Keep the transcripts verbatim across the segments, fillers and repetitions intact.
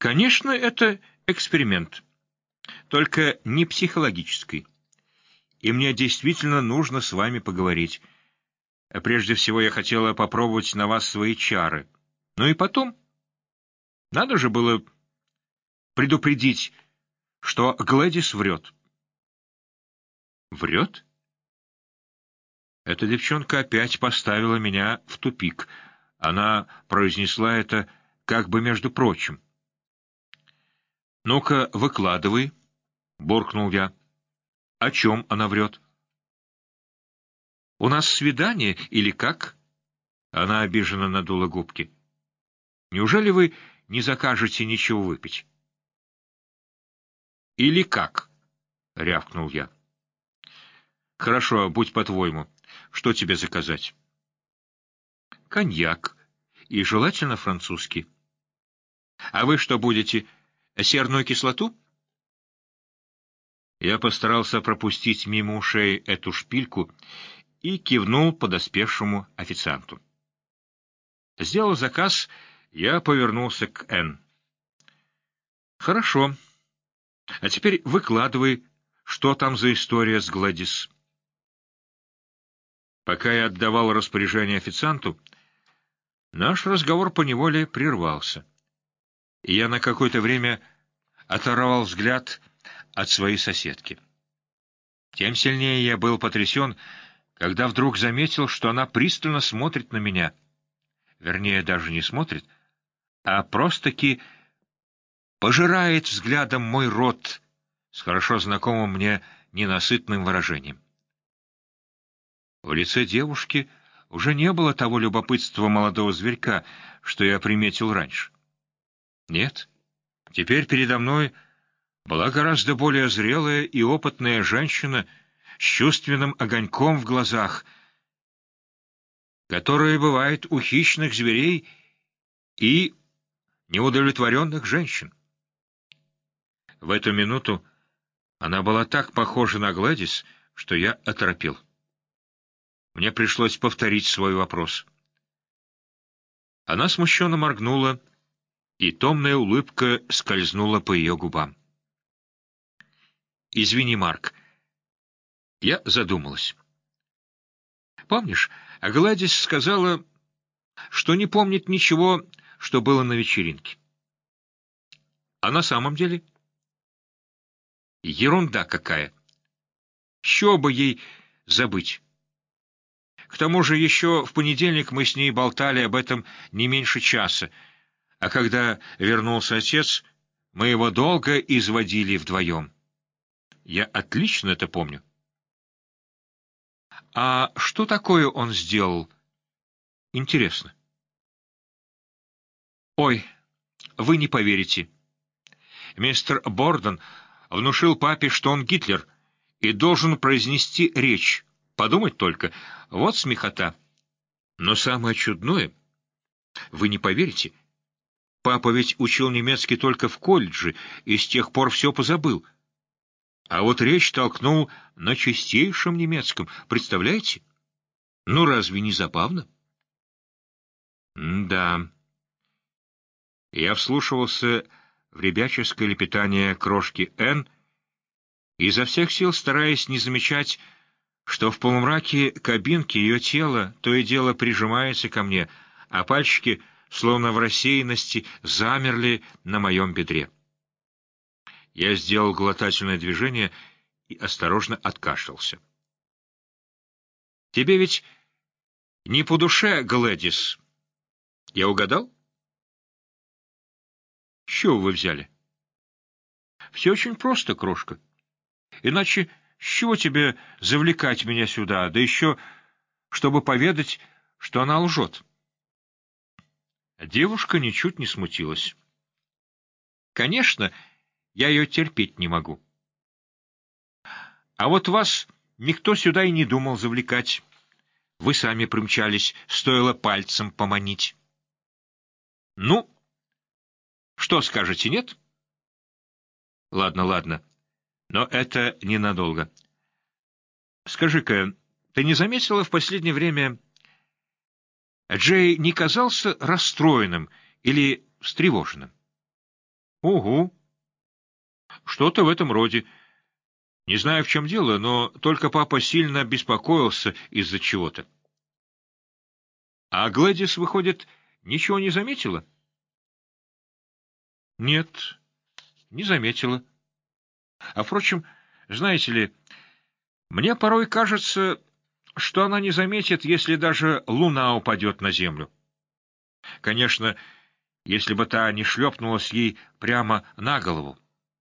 Конечно, это эксперимент, только не психологический. И мне действительно нужно с вами поговорить. Прежде всего, я хотела попробовать на вас свои чары. Ну и потом, надо же было предупредить, что Глэдис врет. Врет? Эта девчонка опять поставила меня в тупик. Она произнесла это как бы между прочим. «Ну-ка, выкладывай», — буркнул я. «О чем она врет?» «У нас свидание или как?» Она обиженно надула губки. «Неужели вы не закажете ничего выпить?» «Или как?» — рявкнул я. «Хорошо, будь по-твоему. Что тебе заказать?» «Коньяк. И желательно французский». «А вы что будете, серную кислоту?» Я постарался пропустить мимо ушей эту шпильку и кивнул подоспевшему официанту. Сделав заказ, я повернулся к Энн. «Хорошо. А теперь выкладывай, что там за история с Глэдис». Пока я отдавал распоряжение официанту, наш разговор поневоле прервался, и я на какое-то время оторвал взгляд от своей соседки. Тем сильнее я был потрясен, когда вдруг заметил, что она пристально смотрит на меня. Вернее, даже не смотрит, а просто-таки пожирает взглядом мой рот с хорошо знакомым мне ненасытным выражением. В лице девушки уже не было того любопытства молодого зверька, что я приметил раньше. Нет, теперь передо мной была гораздо более зрелая и опытная женщина с чувственным огоньком в глазах, которая бывает у хищных зверей и неудовлетворенных женщин. В эту минуту она была так похожа на Глэдис, что я оторопел. Мне пришлось повторить свой вопрос. Она смущенно моргнула, и томная улыбка скользнула по ее губам. «Извини, Марк, я задумалась. Помнишь, Гладис сказала, что не помнит ничего, что было на вечеринке. А на самом деле? Ерунда какая. С чего бы ей забыть? К тому же еще в понедельник мы с ней болтали об этом не меньше часа, а когда вернулся отец, мы его долго изводили вдвоем. Я отлично это помню. А что такое он сделал? Интересно. Ой, вы не поверите. Мистер Борден внушил папе, что он Гитлер, и должен произнести речь. Подумать только, вот смехота. Но самое чудное, вы не поверите, папа ведь учил немецкий только в колледже и с тех пор все позабыл. А вот речь толкнул на чистейшем немецком, представляете? Ну, разве не забавно? М-да. Я вслушивался в ребяческое лепетание крошки Н, изо всех сил стараясь не замечать, что в полумраке кабинки ее тело то и дело прижимается ко мне, а пальчики, словно в рассеянности, замерли на моем бедре. Я сделал глотательное движение и осторожно откашлялся. «Тебе ведь не по душе, Глэдис. Я угадал?» «С чего вы взяли?» «Все очень просто, крошка. Иначе с чего тебе завлекать меня сюда, да еще, чтобы поведать, что она лжет?» Девушка ничуть не смутилась. «Конечно, я ее терпеть не могу. А вот вас никто сюда и не думал завлекать. Вы сами примчались, стоило пальцем поманить. Ну, что скажете, нет? Ладно, ладно, но это ненадолго. Скажи-ка, ты не заметила в последнее время, Джей не казался расстроенным или встревоженным? Угу, что-то в этом роде. Не знаю, в чем дело, но только папа сильно беспокоился из-за чего-то. А Глэдис, выходит, ничего не заметила? Нет, не заметила. А, впрочем, знаете ли, мне порой кажется, что она не заметит, если даже луна упадет на землю. Конечно, если бы та не шлепнулась ей прямо на голову.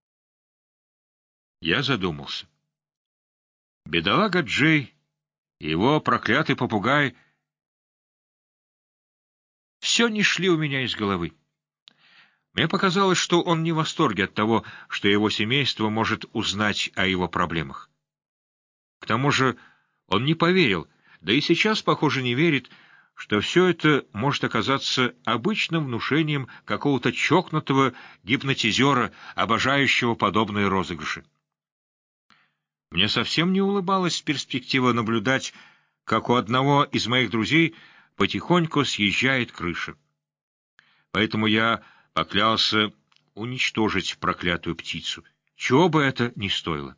Я задумался. Бедолага Джей и его проклятый попугай все не шли у меня из головы. Мне показалось, что он не в восторге от того, что его семейство может узнать о его проблемах. К тому же он не поверил, да и сейчас, похоже, не верит, что все это может оказаться обычным внушением какого-то чокнутого гипнотизера, обожающего подобные розыгрыши. Мне совсем не улыбалась перспектива наблюдать, как у одного из моих друзей потихоньку съезжает крыша. Поэтому я поклялся уничтожить проклятую птицу, чего бы это ни стоило.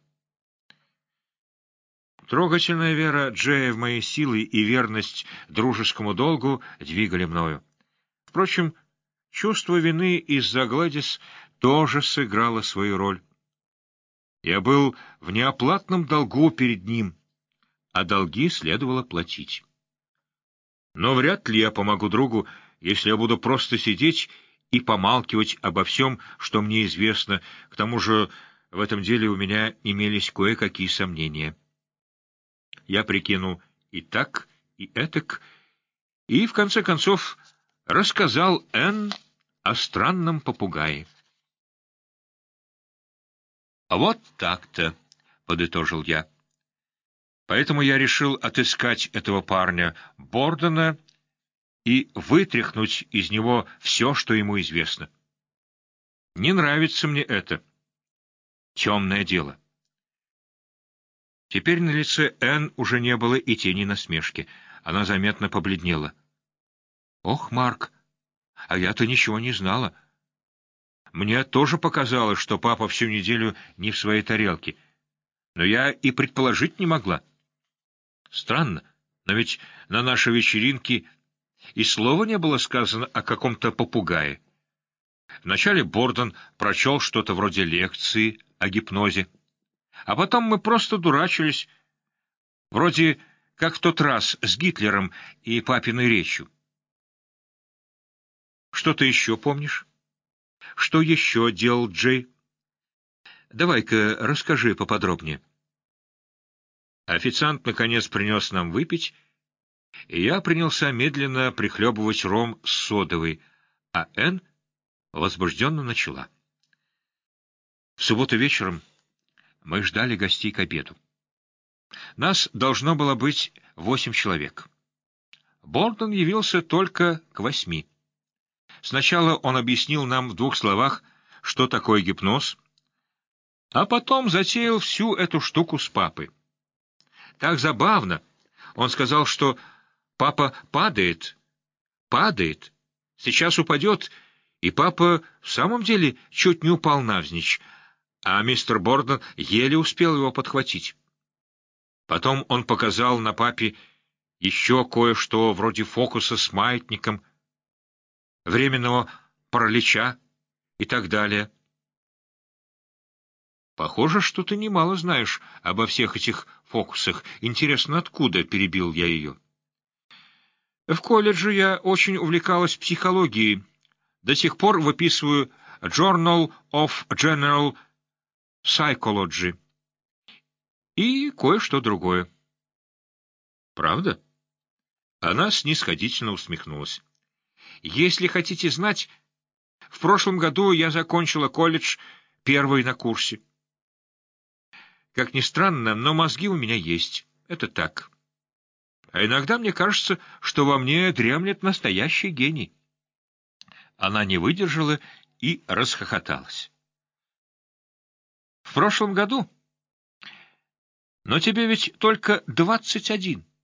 Трогательная вера Джея в мои силы и верность дружескому долгу двигали мною. Впрочем, чувство вины из-за Глэдис тоже сыграло свою роль. Я был в неоплатном долгу перед ним, а долги следовало платить. Но вряд ли я помогу другу, если я буду просто сидеть и помалкивать обо всем, что мне известно. К тому же в этом деле у меня имелись кое-какие сомнения. Я прикинул и так, и этак, и, в конце концов, рассказал Энн о странном попугае. «Вот так-то», — подытожил я. «Поэтому я решил отыскать этого парня Бордена и вытряхнуть из него все, что ему известно. Не нравится мне это. Темное дело». Теперь на лице Энн уже не было и тени насмешки. Она заметно побледнела. «Ох, Марк, а я-то ничего не знала. Мне тоже показалось, что папа всю неделю не в своей тарелке. Но я и предположить не могла. Странно, но ведь на нашей вечеринке и слова не было сказано о каком-то попугае. Вначале Борден прочел что-то вроде лекции о гипнозе, а потом мы просто дурачились, вроде как в тот раз с Гитлером и папиной речью. Что ты еще помнишь? Что еще делал Джей? Давай-ка расскажи поподробнее. Официант наконец принес нам выпить, и я принялся медленно прихлебывать ром с содовой, а Энн возбужденно начала. В субботу вечером мы ждали гостей к обеду. Нас должно было быть восемь человек. Борден явился только к восьми. Сначала он объяснил нам в двух словах, что такое гипноз, а потом затеял всю эту штуку с папой. Так забавно. Он сказал, что папа падает, падает, сейчас упадет, и папа в самом деле чуть не упал навзничь, а мистер Борден еле успел его подхватить. Потом он показал на папе еще кое-что вроде фокуса с маятником, временного паралича и так далее. Похоже, что ты немало знаешь обо всех этих фокусах. Интересно, откуда? — перебил я ее. В колледже я очень увлекалась психологией. До сих пор выписываю Journal of General Psychology и кое-что другое. Правда? Она снисходительно усмехнулась. Если хотите знать, в прошлом году я закончила колледж первой на курсе. Как ни странно, но мозги у меня есть. Это так. А иногда мне кажется, что во мне дремлет настоящий гений. Она не выдержала и расхохоталась. В прошлом году? Но тебе ведь только двадцать один.